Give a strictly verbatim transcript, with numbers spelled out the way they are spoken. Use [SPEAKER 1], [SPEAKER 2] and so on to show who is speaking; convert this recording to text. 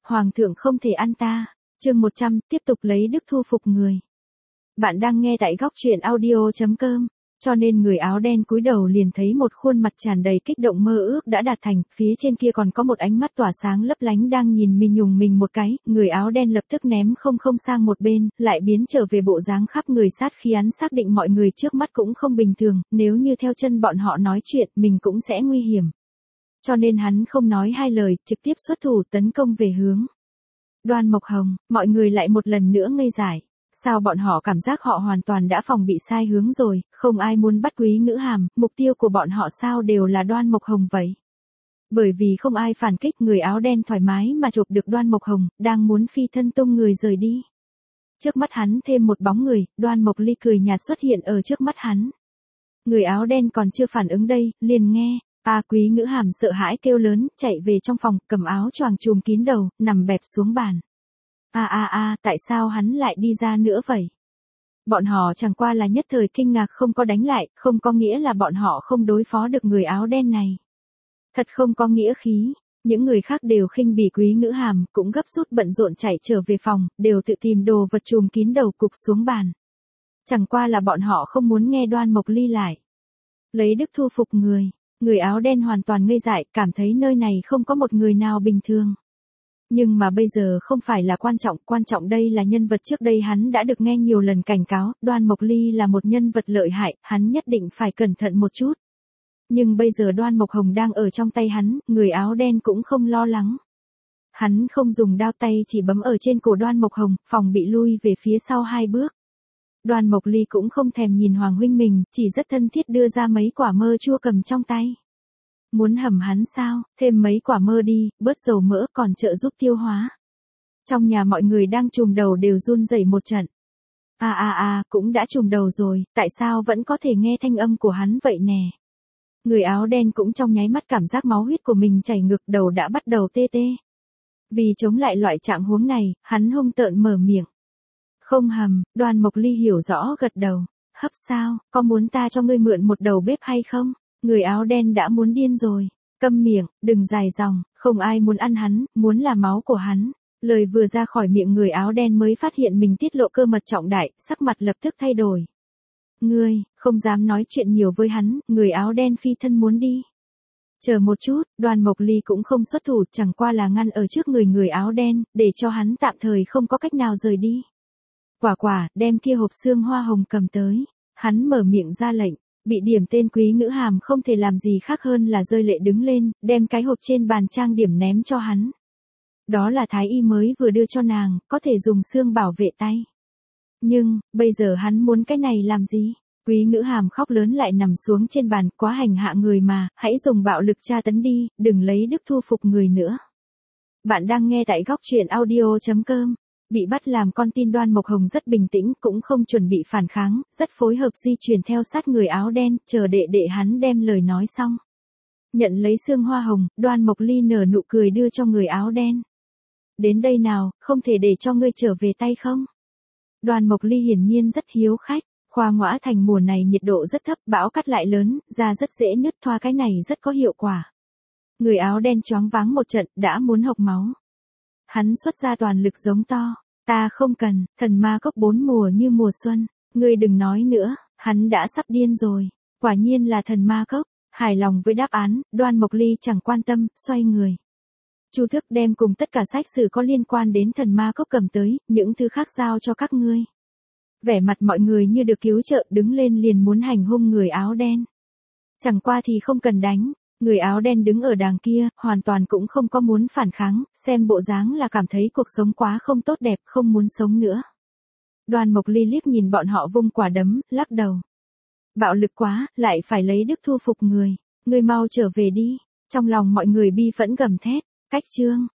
[SPEAKER 1] Hoàng thượng không thể ăn ta. Chương một trăm, tiếp tục lấy đức thu phục người. Bạn đang nghe tại góc truyện audio chấm com. Cho nên người áo đen cúi đầu liền thấy một khuôn mặt tràn đầy kích động mơ ước đã đạt thành, phía trên kia còn có một ánh mắt tỏa sáng lấp lánh đang nhìn mình nhùng mình một cái, người áo đen lập tức ném không không sang một bên, lại biến trở về bộ dáng khắp người sát khí hắn xác định mọi người trước mắt cũng không bình thường, nếu như theo chân bọn họ nói chuyện mình cũng sẽ nguy hiểm. Cho nên hắn không nói hai lời, trực tiếp xuất thủ tấn công về hướng Đoan Mộc Hồng, mọi người lại một lần nữa ngây dại. Sao bọn họ cảm giác họ hoàn toàn đã phòng bị sai hướng rồi, không ai muốn bắt Quý Ngữ Hàm, mục tiêu của bọn họ sao đều là Đoan Mộc Hồng vậy? Bởi vì không ai phản kích, người áo đen thoải mái mà chụp được Đoan Mộc Hồng, đang muốn phi thân tung người rời đi. Trước mắt hắn thêm một bóng người, Đoan Mộc Ly cười nhạt xuất hiện ở trước mắt hắn. Người áo đen còn chưa phản ứng đây, liền nghe, a Quý Ngữ Hàm sợ hãi kêu lớn, chạy về trong phòng, cầm áo choàng trùm kín đầu, nằm bẹp xuống bàn. A a a, tại sao hắn lại đi ra nữa vậy? Bọn họ chẳng qua là nhất thời kinh ngạc không có đánh lại, không có nghĩa là bọn họ không đối phó được người áo đen này. Thật không có nghĩa khí, những người khác đều khinh bỉ Quý Ngữ Hàm, cũng gấp rút bận rộn chạy trở về phòng, đều tự tìm đồ vật trùm kín đầu cục xuống bàn. Chẳng qua là bọn họ không muốn nghe Đoan Mộc Ly lại. Lấy đức thu phục người, người áo đen hoàn toàn ngây dại, cảm thấy nơi này không có một người nào bình thường. Nhưng mà bây giờ không phải là quan trọng, quan trọng đây là nhân vật trước đây hắn đã được nghe nhiều lần cảnh cáo, Đoan Mộc Ly là một nhân vật lợi hại, hắn nhất định phải cẩn thận một chút. Nhưng bây giờ Đoan Mộc Hồng đang ở trong tay hắn, người áo đen cũng không lo lắng. Hắn không dùng đao tay chỉ bấm ở trên cổ Đoan Mộc Hồng, phòng bị lui về phía sau hai bước. Đoan Mộc Ly cũng không thèm nhìn Hoàng huynh mình, chỉ rất thân thiết đưa ra mấy quả mơ chua cầm trong tay. Muốn hầm hắn sao, thêm mấy quả mơ đi, bớt dầu mỡ còn trợ giúp tiêu hóa. Trong nhà mọi người đang trùm đầu đều run rẩy một trận. À à à, cũng đã trùm đầu rồi, tại sao vẫn có thể nghe thanh âm của hắn vậy nè? Người áo đen cũng trong nháy mắt cảm giác máu huyết của mình chảy ngược, đầu đã bắt đầu tê tê. Vì chống lại loại trạng huống này, hắn hung tợn mở miệng. Không hầm, Đoan Mộc Ly hiểu rõ gật đầu. Hấp sao, có muốn ta cho ngươi mượn một đầu bếp hay không? Người áo đen đã muốn điên rồi. Câm miệng, đừng dài dòng, không ai muốn ăn hắn, muốn là máu của hắn. Lời vừa ra khỏi miệng người áo đen mới phát hiện mình tiết lộ cơ mật trọng đại, sắc mặt lập tức thay đổi. Ngươi, không dám nói chuyện nhiều với hắn, người áo đen phi thân muốn đi. Chờ một chút, Đoan Mộc Ly cũng không xuất thủ, chẳng qua là ngăn ở trước người người áo đen, để cho hắn tạm thời không có cách nào rời đi. Quả quả, đem kia hộp xương hoa hồng cầm tới. Hắn mở miệng ra lệnh. Bị điểm tên Quý Ngữ Hàm không thể làm gì khác hơn là rơi lệ đứng lên, đem cái hộp trên bàn trang điểm ném cho hắn. Đó là thái y mới vừa đưa cho nàng, có thể dùng xương bảo vệ tay. Nhưng, bây giờ hắn muốn cái này làm gì? Quý Ngữ Hàm khóc lớn lại nằm xuống trên bàn, quá hành hạ người mà, hãy dùng bạo lực tra tấn đi, đừng lấy đức thu phục người nữa. Bạn đang nghe tại góc truyện audio chấm com. Bị bắt làm con tin Đoan Mộc Hồng rất bình tĩnh, cũng không chuẩn bị phản kháng, rất phối hợp di chuyển theo sát người áo đen, chờ đệ đệ hắn đem lời nói xong. Nhận lấy xương hoa hồng, Đoan Mộc Ly nở nụ cười đưa cho người áo đen. Đến đây nào, không thể để cho ngươi trở về tay không? Đoan Mộc Ly hiển nhiên rất hiếu khách, Khoa Ngõa Thành mùa này nhiệt độ rất thấp, bão cát lại lớn, da rất dễ nứt, thoa cái này rất có hiệu quả. Người áo đen choáng váng một trận, đã muốn hộc máu. Hắn xuất ra toàn lực giống to, ta không cần, thần ma cốc bốn mùa như mùa xuân, ngươi đừng nói nữa, hắn đã sắp điên rồi, quả nhiên là thần ma cốc, hài lòng với đáp án, Đoan Mộc Ly chẳng quan tâm, xoay người. Chu Thức đem cùng tất cả sách sử có liên quan đến thần ma cốc cầm tới, những thứ khác giao cho các ngươi. Vẻ mặt mọi người như được cứu trợ, đứng lên liền muốn hành hung người áo đen. Chẳng qua thì không cần đánh. Người áo đen đứng ở đàng kia, hoàn toàn cũng không có muốn phản kháng, xem bộ dáng là cảm thấy cuộc sống quá không tốt đẹp, không muốn sống nữa. Đoan Mộc Ly liếc nhìn bọn họ vung quả đấm, lắc đầu. Bạo lực quá, lại phải lấy đức thu phục người. Người mau trở về đi. Trong lòng mọi người bi phẫn gầm thét. Cách chương.